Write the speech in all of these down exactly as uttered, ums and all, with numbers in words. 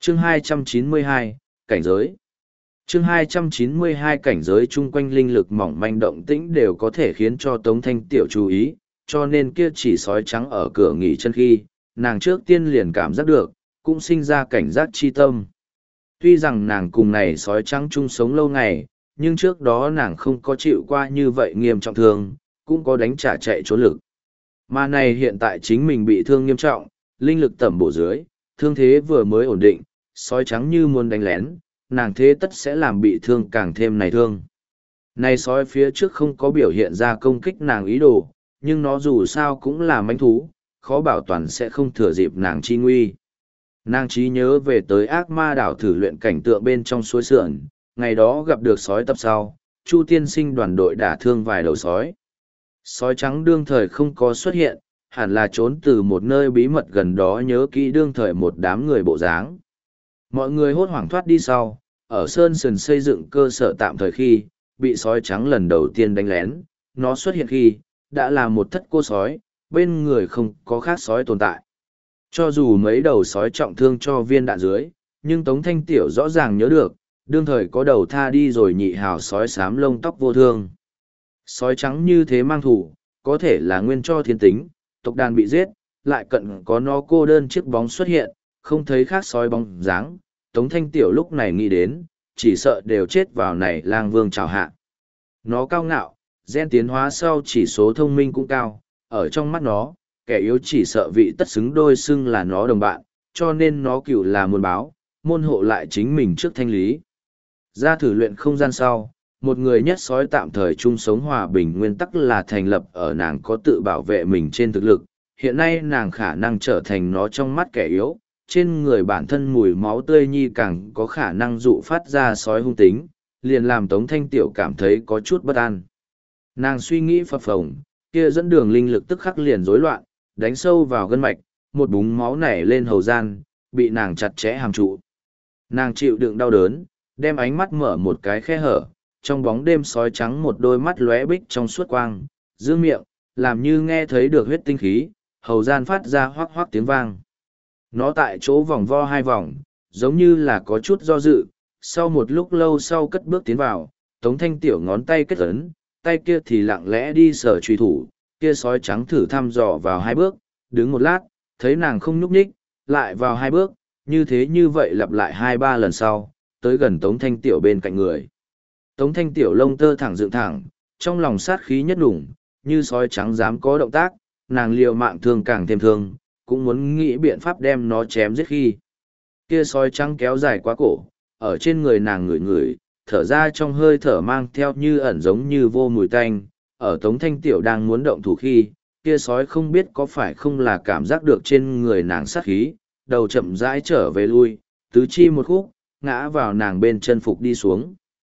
Chương hai trăm chín mươi hai, Cảnh giới. Chương hai trăm chín mươi hai cảnh giới chung quanh linh lực mỏng manh động tĩnh đều có thể khiến cho Tống Thanh Tiểu chú ý, cho nên kia chỉ sói trắng ở cửa nghỉ chân khi, nàng trước tiên liền cảm giác được, cũng sinh ra cảnh giác chi tâm. Tuy rằng nàng cùng này sói trắng chung sống lâu ngày, nhưng trước đó nàng không có chịu qua như vậy nghiêm trọng thương, cũng có đánh trả chạy trốn lực. Mà này hiện tại chính mình bị thương nghiêm trọng, linh lực tẩm bổ dưới, thương thế vừa mới ổn định, sói trắng như muốn đánh lén, nàng thế tất sẽ làm bị thương càng thêm này thương. Này sói phía trước không có biểu hiện ra công kích nàng ý đồ, nhưng nó dù sao cũng là manh thú, khó bảo toàn sẽ không thừa dịp nàng chi nguy. Nàng trí nhớ về tới ác ma đảo thử luyện cảnh tượng bên trong suối sườn, ngày đó gặp được sói tập sau, Chu tiên sinh đoàn đội đả thương vài đầu sói. Sói trắng đương thời không có xuất hiện, hẳn là trốn từ một nơi bí mật gần đó nhớ kỹ đương thời một đám người bộ dáng. Mọi người hốt hoảng thoát đi sau, ở Sơn Sườn xây dựng cơ sở tạm thời khi, bị sói trắng lần đầu tiên đánh lén, nó xuất hiện khi, đã là một thất cô sói, bên người không có khác sói tồn tại. Cho dù mấy đầu sói trọng thương cho viên đạn dưới, nhưng Tống Thanh Tiểu rõ ràng nhớ được, đương thời có đầu tha đi rồi nhị hào sói xám lông tóc vô thương. Sói trắng như thế mang thủ, có thể là nguyên cho thiên tính, tộc đàn bị giết, lại cận có nó cô đơn chiếc bóng xuất hiện, không thấy khác sói bóng dáng. Tống Thanh Tiểu lúc này nghĩ đến, chỉ sợ đều chết vào này lang vương trào hạ. Nó cao ngạo, gen tiến hóa sau chỉ số thông minh cũng cao, ở trong mắt nó, kẻ yếu chỉ sợ vị tất xứng đôi xưng là nó đồng bạn, cho nên nó cựu là môn báo, môn hộ lại chính mình trước thanh lý. Ra thử luyện không gian sau, một người nhất sói tạm thời chung sống hòa bình nguyên tắc là thành lập ở nàng có tự bảo vệ mình trên thực lực. Hiện nay nàng khả năng trở thành nó trong mắt kẻ yếu, trên người bản thân mùi máu tươi nhi càng có khả năng dụ phát ra sói hung tính, liền làm Tống Thanh Tiểu cảm thấy có chút bất an. Nàng suy nghĩ phập phồng, kia dẫn đường linh lực tức khắc liền rối loạn, đánh sâu vào gân mạch, một búng máu nảy lên hầu gian, bị nàng chặt chẽ hàm trụ. Nàng chịu đựng đau đớn, đem ánh mắt mở một cái khe hở, trong bóng đêm sói trắng một đôi mắt lóe bích trong suốt quang, dương miệng, làm như nghe thấy được huyết tinh khí, hầu gian phát ra hoác hoác tiếng vang. Nó tại chỗ vòng vo hai vòng, giống như là có chút do dự, sau một lúc lâu sau cất bước tiến vào, Tống Thanh Tiểu ngón tay kết ấn, tay kia thì lặng lẽ đi sở truy thủ, kia sói trắng thử thăm dò vào hai bước, đứng một lát, thấy nàng không nhúc nhích, lại vào hai bước, như thế như vậy lặp lại hai ba lần sau, tới gần Tống Thanh Tiểu bên cạnh người. Tống Thanh Tiểu lông tơ thẳng dựng thẳng, trong lòng sát khí nhất đủng, như sói trắng dám có động tác, nàng liều mạng thương càng thêm thương, cũng muốn nghĩ biện pháp đem nó chém giết khi. Kia sói trắng kéo dài quá cổ, ở trên người nàng ngửi ngửi, thở ra trong hơi thở mang theo như ẩn giống như vô mùi tanh, ở Tống Thanh Tiểu đang muốn động thủ khi, kia sói không biết có phải không là cảm giác được trên người nàng sát khí, đầu chậm rãi trở về lui, tứ chi một khúc, ngã vào nàng bên chân phục đi xuống.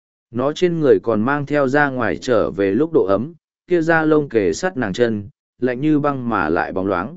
Nó trên người còn mang theo ra ngoài trở về lúc độ ấm, kia da lông kề sát nàng chân, lạnh như băng mà lại bóng loáng.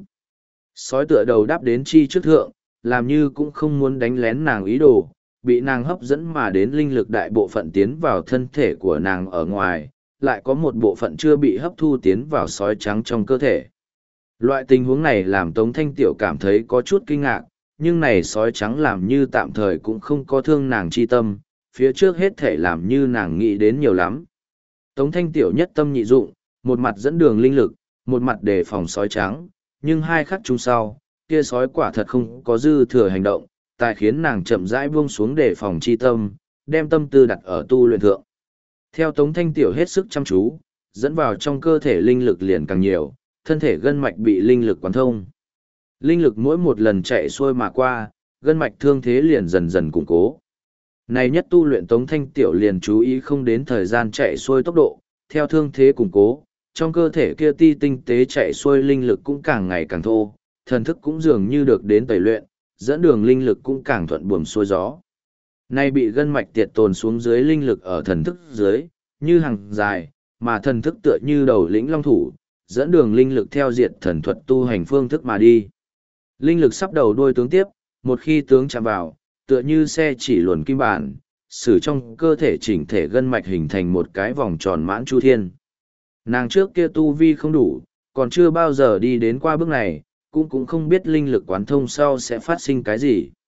Sói tựa đầu đáp đến chi trước thượng, làm như cũng không muốn đánh lén nàng ý đồ, bị nàng hấp dẫn mà đến linh lực đại bộ phận tiến vào thân thể của nàng ở ngoài, lại có một bộ phận chưa bị hấp thu tiến vào sói trắng trong cơ thể. Loại tình huống này làm Tống Thanh Tiểu cảm thấy có chút kinh ngạc, nhưng này sói trắng làm như tạm thời cũng không có thương nàng chi tâm, phía trước hết thể làm như nàng nghĩ đến nhiều lắm. Tống Thanh Tiểu nhất tâm nhị dụng, một mặt dẫn đường linh lực, một mặt đề phòng sói trắng, nhưng hai khắc chung sau, kia sói quả thật không có dư thừa hành động, tài khiến nàng chậm rãi buông xuống đề phòng chi tâm, đem tâm tư đặt ở tu luyện thượng. Theo Tống Thanh Tiểu hết sức chăm chú, dẫn vào trong cơ thể linh lực liền càng nhiều, thân thể gân mạch bị linh lực quán thông. Linh lực mỗi một lần chạy xuôi mà qua, gân mạch thương thế liền dần dần củng cố. Này nhất tu luyện Tống Thanh Tiểu liền chú ý không đến thời gian chạy xuôi tốc độ, theo thương thế củng cố, trong cơ thể kia ti tinh tế chạy xuôi linh lực cũng càng ngày càng thô, thần thức cũng dường như được đến tẩy luyện, dẫn đường linh lực cũng càng thuận buồm xuôi gió. Nay bị gân mạch tiệt tồn xuống dưới linh lực ở thần thức dưới, như hàng dài, mà thần thức tựa như đầu lĩnh long thủ, dẫn đường linh lực theo diệt thần thuật tu hành phương thức mà đi. Linh lực sắp đầu đuôi tướng tiếp, một khi tướng chạm vào, tựa như xe chỉ luồn kim bản, sử trong cơ thể chỉnh thể gân mạch hình thành một cái vòng tròn mãn chu thiên. Nàng trước kia tu vi không đủ, còn chưa bao giờ đi đến qua bước này, cũng cũng không biết linh lực quán thông sau sẽ phát sinh cái gì.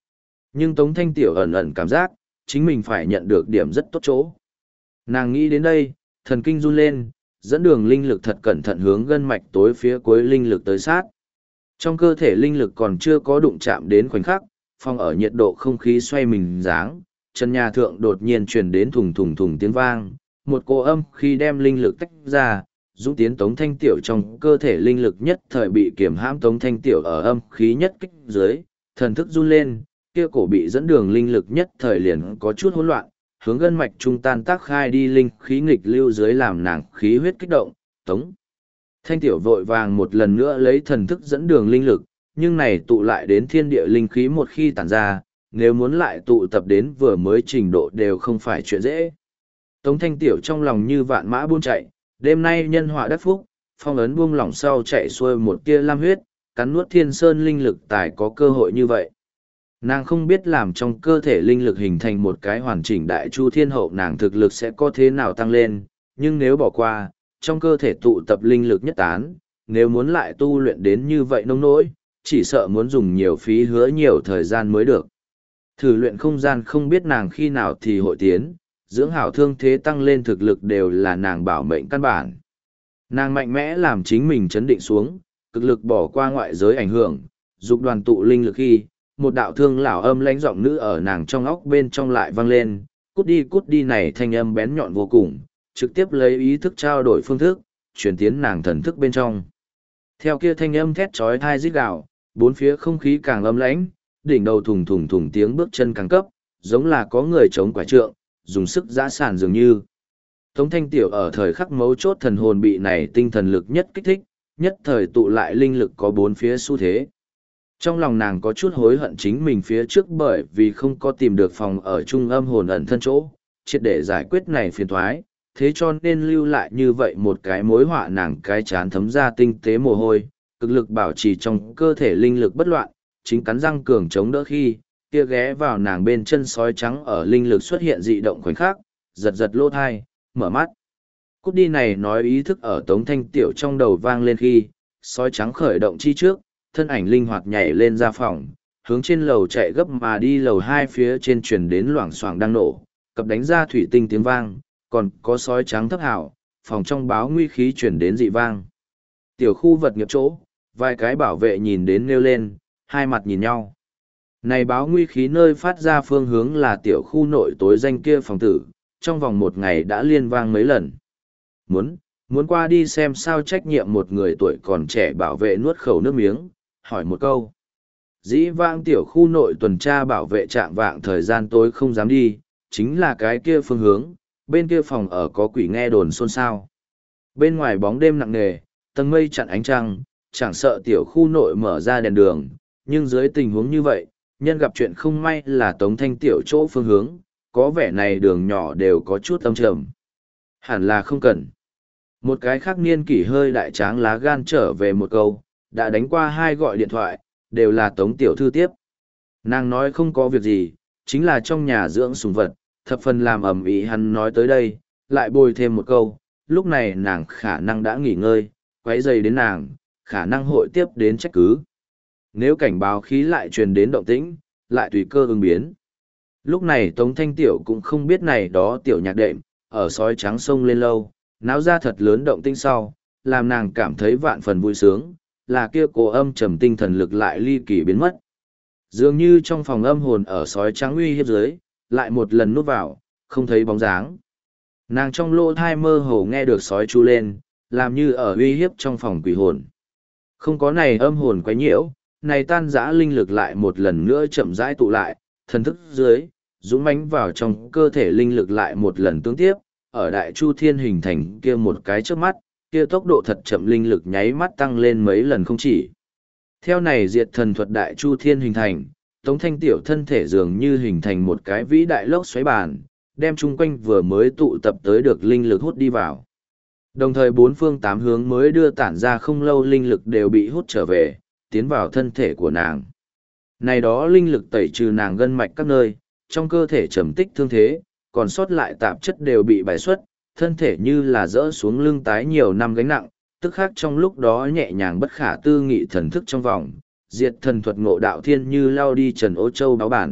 Nhưng Tống Thanh Tiểu ẩn ẩn cảm giác, chính mình phải nhận được điểm rất tốt chỗ. Nàng nghĩ đến đây, thần kinh run lên, dẫn đường linh lực thật cẩn thận hướng gân mạch tối phía cuối linh lực tới sát. Trong cơ thể linh lực còn chưa có đụng chạm đến khoảnh khắc, phòng ở nhiệt độ không khí xoay mình dáng, chân nhà thượng đột nhiên truyền đến thùng thùng thùng tiếng vang, một cô âm khi đem linh lực tách ra, dũng tiến Tống Thanh Tiểu trong cơ thể linh lực nhất thời bị kiểm hãm. Tống Thanh Tiểu ở âm khí nhất kích dưới, thần thức run lên, kia cổ bị dẫn đường linh lực nhất thời liền có chút hỗn loạn, hướng gân mạch trung tan tác khai đi linh khí nghịch lưu dưới làm nàng khí huyết kích động. Tống Thanh Tiểu vội vàng một lần nữa lấy thần thức dẫn đường linh lực, nhưng này tụ lại đến thiên địa linh khí một khi tản ra, nếu muốn lại tụ tập đến vừa mới trình độ đều không phải chuyện dễ. Tống Thanh Tiểu trong lòng như vạn mã buôn chạy, đêm nay nhân họa đắc phúc, phong ấn buông lỏng sau chạy xuôi một tia lam huyết, cắn nuốt thiên sơn linh lực tài có cơ hội như vậy. Nàng không biết làm trong cơ thể linh lực hình thành một cái hoàn chỉnh đại chu thiên hậu nàng thực lực sẽ có thế nào tăng lên, nhưng nếu bỏ qua, trong cơ thể tụ tập linh lực nhất tán, nếu muốn lại tu luyện đến như vậy nông nỗi, chỉ sợ muốn dùng nhiều phí hứa nhiều thời gian mới được. Thử luyện không gian không biết nàng khi nào thì hội tiến, dưỡng hảo thương thế tăng lên thực lực đều là nàng bảo mệnh căn bản. Nàng mạnh mẽ làm chính mình chấn định xuống, cực lực bỏ qua ngoại giới ảnh hưởng, dục đoàn tụ linh lực khi, một đạo thương lão âm lãnh giọng nữ ở nàng trong óc bên trong lại vang lên, cút đi cút đi này thanh âm bén nhọn vô cùng, trực tiếp lấy ý thức trao đổi phương thức, truyền tiến nàng thần thức bên trong. Theo kia thanh âm thét chói tai rít gào, bốn phía không khí càng âm lãnh, đỉnh đầu thùng thùng thùng tiếng bước chân càng cấp, giống là có người chống quải trượng, dùng sức giã sản dường như. Tống Thanh Tiểu ở thời khắc mấu chốt thần hồn bị này tinh thần lực nhất kích thích, nhất thời tụ lại linh lực có bốn phía xu thế. Trong lòng nàng có chút hối hận chính mình phía trước bởi vì không có tìm được phòng ở trung âm hồn ẩn thân chỗ, triệt để giải quyết này phiền thoái, thế cho nên lưu lại như vậy một cái mối họa. Nàng cái chán thấm ra tinh tế mồ hôi, cực lực bảo trì trong cơ thể linh lực bất loạn, chính cắn răng cường chống đỡ khi, kia ghé vào nàng bên chân sói trắng ở linh lực xuất hiện dị động khoảnh khắc, giật giật lỗ thai, mở mắt. Cút đi này nói ý thức ở Tống Thanh Tiểu trong đầu vang lên khi, sói trắng khởi động chi trước, thân ảnh linh hoạt nhảy lên ra phòng, hướng trên lầu chạy gấp mà đi. Lầu hai phía trên truyền đến loảng xoảng đang nổ, cặp đánh ra thủy tinh tiếng vang, còn có sói trắng thấp hảo, phòng trong báo nguy khí truyền đến dị vang. Tiểu khu vật nghiệp chỗ, vài cái bảo vệ nhìn đến nêu lên, hai mặt nhìn nhau. Này báo nguy khí nơi phát ra phương hướng là tiểu khu nội tối danh kia phòng tử, trong vòng một ngày đã liên vang mấy lần. Muốn, muốn qua đi xem sao. Trách nhiệm một người tuổi còn trẻ bảo vệ nuốt khẩu nước miếng, hỏi một câu. Dĩ vãng tiểu khu nội tuần tra bảo vệ trạng vạng thời gian tối không dám đi, chính là cái kia phương hướng, bên kia phòng ở có quỷ nghe đồn xôn xao. Bên ngoài bóng đêm nặng nề, tầng mây chặn ánh trăng, chẳng sợ tiểu khu nội mở ra đèn đường, nhưng dưới tình huống như vậy, nhân gặp chuyện không may là Tống Thanh Tiểu chỗ phương hướng, có vẻ này đường nhỏ đều có chút âm trầm. Hẳn là không cần. Một cái khác niên kỷ hơi đại tráng lá gan trở về một câu, đã đánh qua hai gọi điện thoại, đều là Tống Tiểu Thư tiếp. Nàng nói không có việc gì, chính là trong nhà dưỡng sủng vật, thập phần làm ầm ĩ. Hắn nói tới đây, lại bồi thêm một câu, lúc này nàng khả năng đã nghỉ ngơi, quấy rầy đến nàng, khả năng hội tiếp đến trách cứ. Nếu cảnh báo khí lại truyền đến động tĩnh, lại tùy cơ ứng biến. Lúc này Tống Thanh Tiểu cũng không biết này đó tiểu nhạc đệm, ở sói trắng sông lên lâu, náo ra thật lớn động tĩnh sau, làm nàng cảm thấy vạn phần vui sướng, là kia cổ âm trầm tinh thần lực lại ly kỳ biến mất. Dường như trong phòng âm hồn ở sói trắng uy hiếp dưới, lại một lần núp vào, không thấy bóng dáng. Nàng trong lỗ thai mơ hồ nghe được sói chu lên, làm như ở uy hiếp trong phòng quỷ hồn. Không có này âm hồn quấy nhiễu, này tan dã linh lực lại một lần nữa chậm rãi tụ lại, thần thức dưới, dũng mãnh vào trong cơ thể linh lực lại một lần tương tiếp, ở đại chu thiên hình thành kia một cái trước mắt, kia tốc độ thật chậm linh lực nháy mắt tăng lên mấy lần không chỉ. Theo này diệt thần thuật đại chu thiên hình thành, Tống Thanh Tiểu thân thể dường như hình thành một cái vĩ đại lốc xoáy bàn, đem chung quanh vừa mới tụ tập tới được linh lực hút đi vào. Đồng thời bốn phương tám hướng mới đưa tản ra không lâu linh lực đều bị hút trở về, tiến vào thân thể của nàng. Này đó linh lực tẩy trừ nàng gân mạch các nơi, trong cơ thể trầm tích thương thế, còn sót lại tạp chất đều bị bài xuất, thân thể như là dỡ xuống lưng tái nhiều năm gánh nặng, tức khác trong lúc đó nhẹ nhàng bất khả tư nghị thần thức trong vòng, diệt thần thuật ngộ đạo thiên như lao đi trần ô châu báo bản,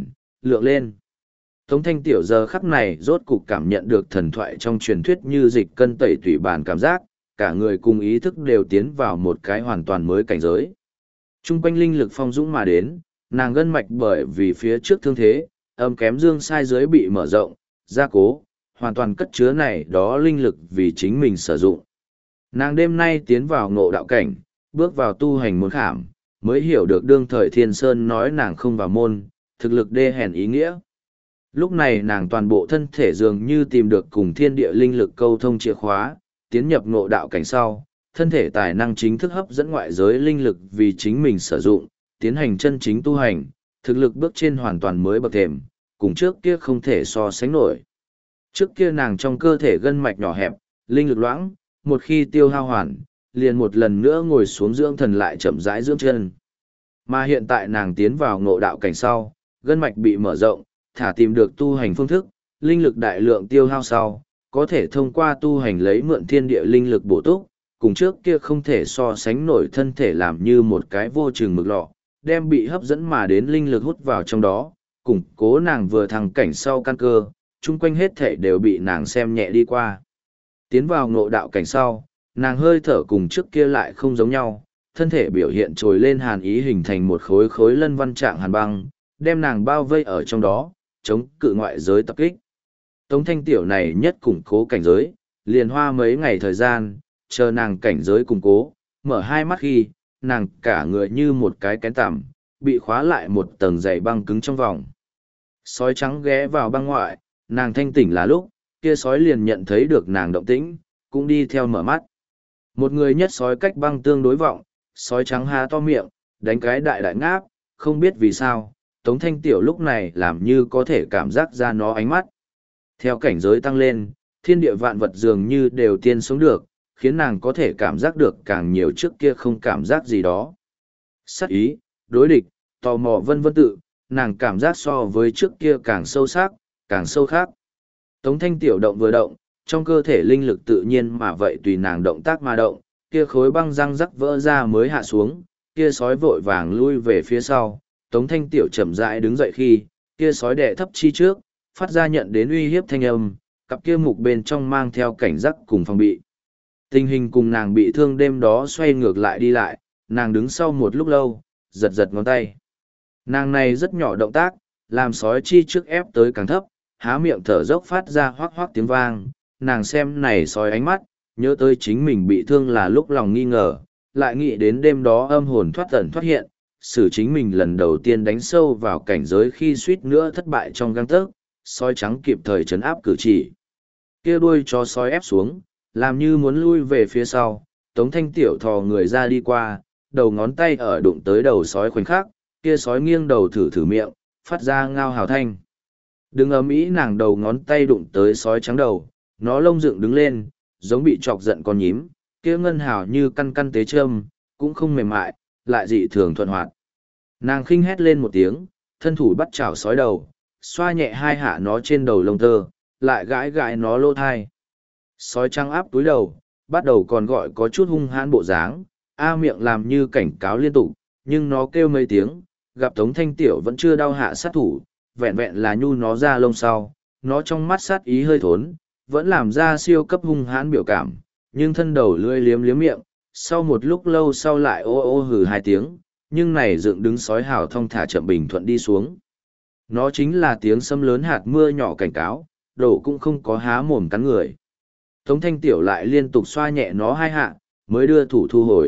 lượng lên. Tống Thanh Tiểu giờ khắc này rốt cục cảm nhận được thần thoại trong truyền thuyết như dịch cân tẩy tủy bản cảm giác, cả người cùng ý thức đều tiến vào một cái hoàn toàn mới cảnh giới. Trung quanh linh lực phong dũng mà đến, nàng gân mạch bởi vì phía trước thương thế, âm kém dương sai dưới bị mở rộng, gia cố, hoàn toàn cất chứa này đó linh lực vì chính mình sử dụng. Nàng đêm nay tiến vào ngộ đạo cảnh, bước vào tu hành môn khảm, mới hiểu được đương thời Thiên Sơn nói nàng không vào môn, thực lực đê hèn ý nghĩa. Lúc này nàng toàn bộ thân thể dường như tìm được cùng thiên địa linh lực câu thông chìa khóa, tiến nhập ngộ đạo cảnh sau, thân thể tài năng chính thức hấp dẫn ngoại giới linh lực vì chính mình sử dụng, tiến hành chân chính tu hành, thực lực bước trên hoàn toàn mới bậc thềm, cùng trước kia không thể so sánh nổi. Trước kia nàng trong cơ thể gân mạch nhỏ hẹp, linh lực loãng, một khi tiêu hao hoàn, liền một lần nữa ngồi xuống dưỡng thần lại chậm rãi dưỡng chân. Mà hiện tại nàng tiến vào ngộ đạo cảnh sau, gân mạch bị mở rộng, thả tìm được tu hành phương thức, linh lực đại lượng tiêu hao sau, có thể thông qua tu hành lấy mượn thiên địa linh lực bổ túc, cùng trước kia không thể so sánh nổi thân thể làm như một cái vô chừng mực lọ, đem bị hấp dẫn mà đến linh lực hút vào trong đó, củng cố nàng vừa thăng cảnh sau căn cơ, chung quanh hết thể đều bị nàng xem nhẹ đi qua. Tiến vào ngộ đạo cảnh sau, nàng hơi thở cùng trước kia lại không giống nhau, thân thể biểu hiện trồi lên hàn ý hình thành một khối khối lân văn trạng hàn băng, đem nàng bao vây ở trong đó, chống cự ngoại giới tập kích. Tống Thanh Tiểu này nhất củng cố cảnh giới, liền hoa mấy ngày thời gian, chờ nàng cảnh giới củng cố, mở hai mắt khi, nàng cả người như một cái kén tằm, bị khóa lại một tầng dày băng cứng trong vòng. Sói trắng ghé vào băng ngoại, nàng thanh tỉnh là lúc, kia sói liền nhận thấy được nàng động tĩnh, cũng đi theo mở mắt. Một người nhất sói cách băng tương đối vọng, sói trắng há to miệng, đánh cái đại đại ngáp, không biết vì sao, Tống Thanh Tiểu lúc này làm như có thể cảm giác ra nó ánh mắt. Theo cảnh giới tăng lên, thiên địa vạn vật dường như đều tiên sống được, khiến nàng có thể cảm giác được càng nhiều trước kia không cảm giác gì đó. Sát ý, đối địch, tò mò vân vân tự, nàng cảm giác so với trước kia càng sâu sắc, càng sâu khác. Tống Thanh Tiểu động vừa động, trong cơ thể linh lực tự nhiên mà vậy tùy nàng động tác mà động, kia khối băng răng rắc vỡ ra mới hạ xuống, kia sói vội vàng lui về phía sau, Tống Thanh Tiểu chậm rãi đứng dậy khi, kia sói đẻ thấp chi trước, phát ra nhận đến uy hiếp thanh âm, cặp kia mục bên trong mang theo cảnh giác cùng phòng bị. Tình hình cùng nàng bị thương đêm đó xoay ngược lại đi lại, nàng đứng sau một lúc lâu, giật giật ngón tay. Nàng này rất nhỏ động tác, làm sói chi trước ép tới càng thấp, há miệng thở dốc phát ra hoác hoác tiếng vang, nàng xem này sói ánh mắt, nhớ tới chính mình bị thương là lúc lòng nghi ngờ, lại nghĩ đến đêm đó âm hồn thoát ẩn thoát hiện, xử chính mình lần đầu tiên đánh sâu vào cảnh giới khi suýt nữa thất bại trong gang tấc, sói trắng kịp thời trấn áp cử chỉ. Kia đuôi cho sói ép xuống, làm như muốn lui về phía sau, Tống Thanh Tiểu thò người ra đi qua, đầu ngón tay ở đụng tới đầu sói khoảnh khắc, kia sói nghiêng đầu thử thử miệng, phát ra ngao hào thanh. Đừng ấm ý nàng đầu ngón tay đụng tới sói trắng đầu, nó lông dựng đứng lên, giống bị chọc giận con nhím, kia ngân hào như căn căn tế châm, cũng không mềm mại, lại dị thường thuận hoạt. Nàng khinh hét lên một tiếng, thân thủ bắt chảo sói đầu, xoa nhẹ hai hạ nó trên đầu lông tơ, lại gãi gãi nó lỗ thai. Sói trắng áp túi đầu, bắt đầu còn gọi có chút hung hãn bộ dáng, a miệng làm như cảnh cáo liên tục, nhưng nó kêu mấy tiếng, gặp Tống Thanh Tiểu vẫn chưa đau hạ sát thủ, vẹn vẹn là nhu nó ra lông sau, nó trong mắt sát ý hơi thốn, vẫn làm ra siêu cấp hung hãn biểu cảm, nhưng thân đầu lưỡi liếm liếm miệng, sau một lúc lâu sau lại ô ô hừ hai tiếng, nhưng này dựng đứng sói hào thong thả chậm bình thuận đi xuống. Nó chính là tiếng sấm lớn hạt mưa nhỏ cảnh cáo, đổ cũng không có há mồm cắn người. Tống Thanh Tiểu lại liên tục xoa nhẹ nó hai hạ, mới đưa thủ thu hồi.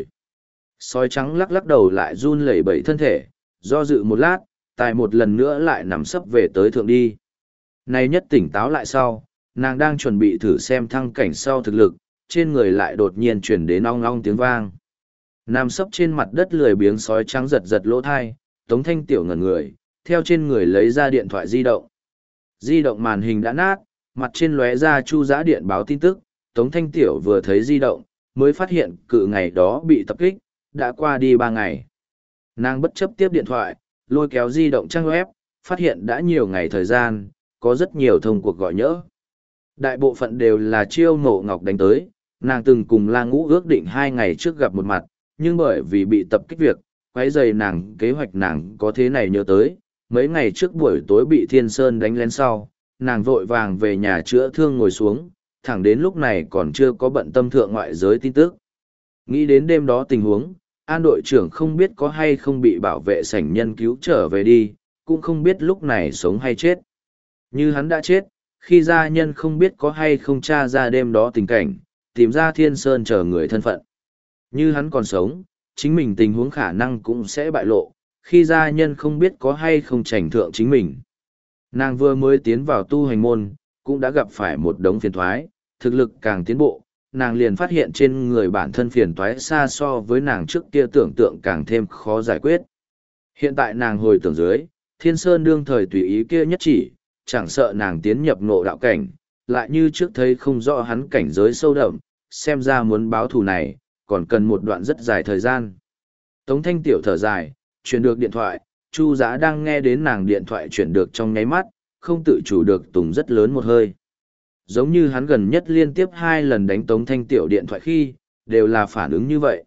Sói trắng lắc lắc đầu lại run lẩy bẩy thân thể, do dự một lát, tài một lần nữa lại nằm sấp về tới thượng đi. Này nhất tỉnh táo lại sau, nàng đang chuẩn bị thử xem thăng cảnh sau thực lực, trên người lại đột nhiên chuyển đến ong ong tiếng vang. Nằm sấp trên mặt đất lười biếng sói trắng giật giật lỗ thai, Tống Thanh Tiểu ngẩn người, theo trên người lấy ra điện thoại di động. Di động màn hình đã nát, mặt trên lóe ra chu giã điện báo tin tức, Tống Thanh Tiểu vừa thấy di động, mới phát hiện cự ngày đó bị tập kích, đã qua đi ba ngày. Nàng bất chấp tiếp điện thoại, lôi kéo di động trang web, phát hiện đã nhiều ngày thời gian, có rất nhiều thông cuộc gọi nhỡ. Đại bộ phận đều là Chiêu Mộ Ngọc đánh tới, nàng từng cùng La Ngũ ước định hai ngày trước gặp một mặt, nhưng bởi vì bị tập kích việc, quấy rầy nàng kế hoạch nàng có thế này nhớ tới, mấy ngày trước buổi tối bị Thiên Sơn đánh lén sau, nàng vội vàng về nhà chữa thương ngồi xuống, thẳng đến lúc này còn chưa có bận tâm thượng ngoại giới tin tức. Nghĩ đến đêm đó tình huống, An đội trưởng không biết có hay không bị bảo vệ sảnh nhân cứu trở về đi, cũng không biết lúc này sống hay chết. Như hắn đã chết, khi gia nhân không biết có hay không tra ra đêm đó tình cảnh, tìm ra Thiên Sơn chờ người thân phận. Như hắn còn sống, chính mình tình huống khả năng cũng sẽ bại lộ, khi gia nhân không biết có hay không trành thượng chính mình. Nàng vừa mới tiến vào tu hành môn, cũng đã gặp phải một đống phiền thoái, thực lực càng tiến bộ, nàng liền phát hiện trên người bản thân phiền toái xa so với nàng trước kia tưởng tượng càng thêm khó giải quyết. Hiện tại nàng hồi tưởng dưới, Thiên Sơn đương thời tùy ý kia nhất chỉ, chẳng sợ nàng tiến nhập ngộ đạo cảnh, lại như trước thấy không rõ hắn cảnh giới sâu đậm, xem ra muốn báo thù này, còn cần một đoạn rất dài thời gian. Tống Thanh Tiểu thở dài, chuyển được điện thoại, Chu Giã đang nghe đến nàng điện thoại chuyển được trong nháy mắt, không tự chủ được tùng rất lớn một hơi. Giống như hắn gần nhất liên tiếp hai lần đánh Tống Thanh Tiểu điện thoại khi, đều là phản ứng như vậy.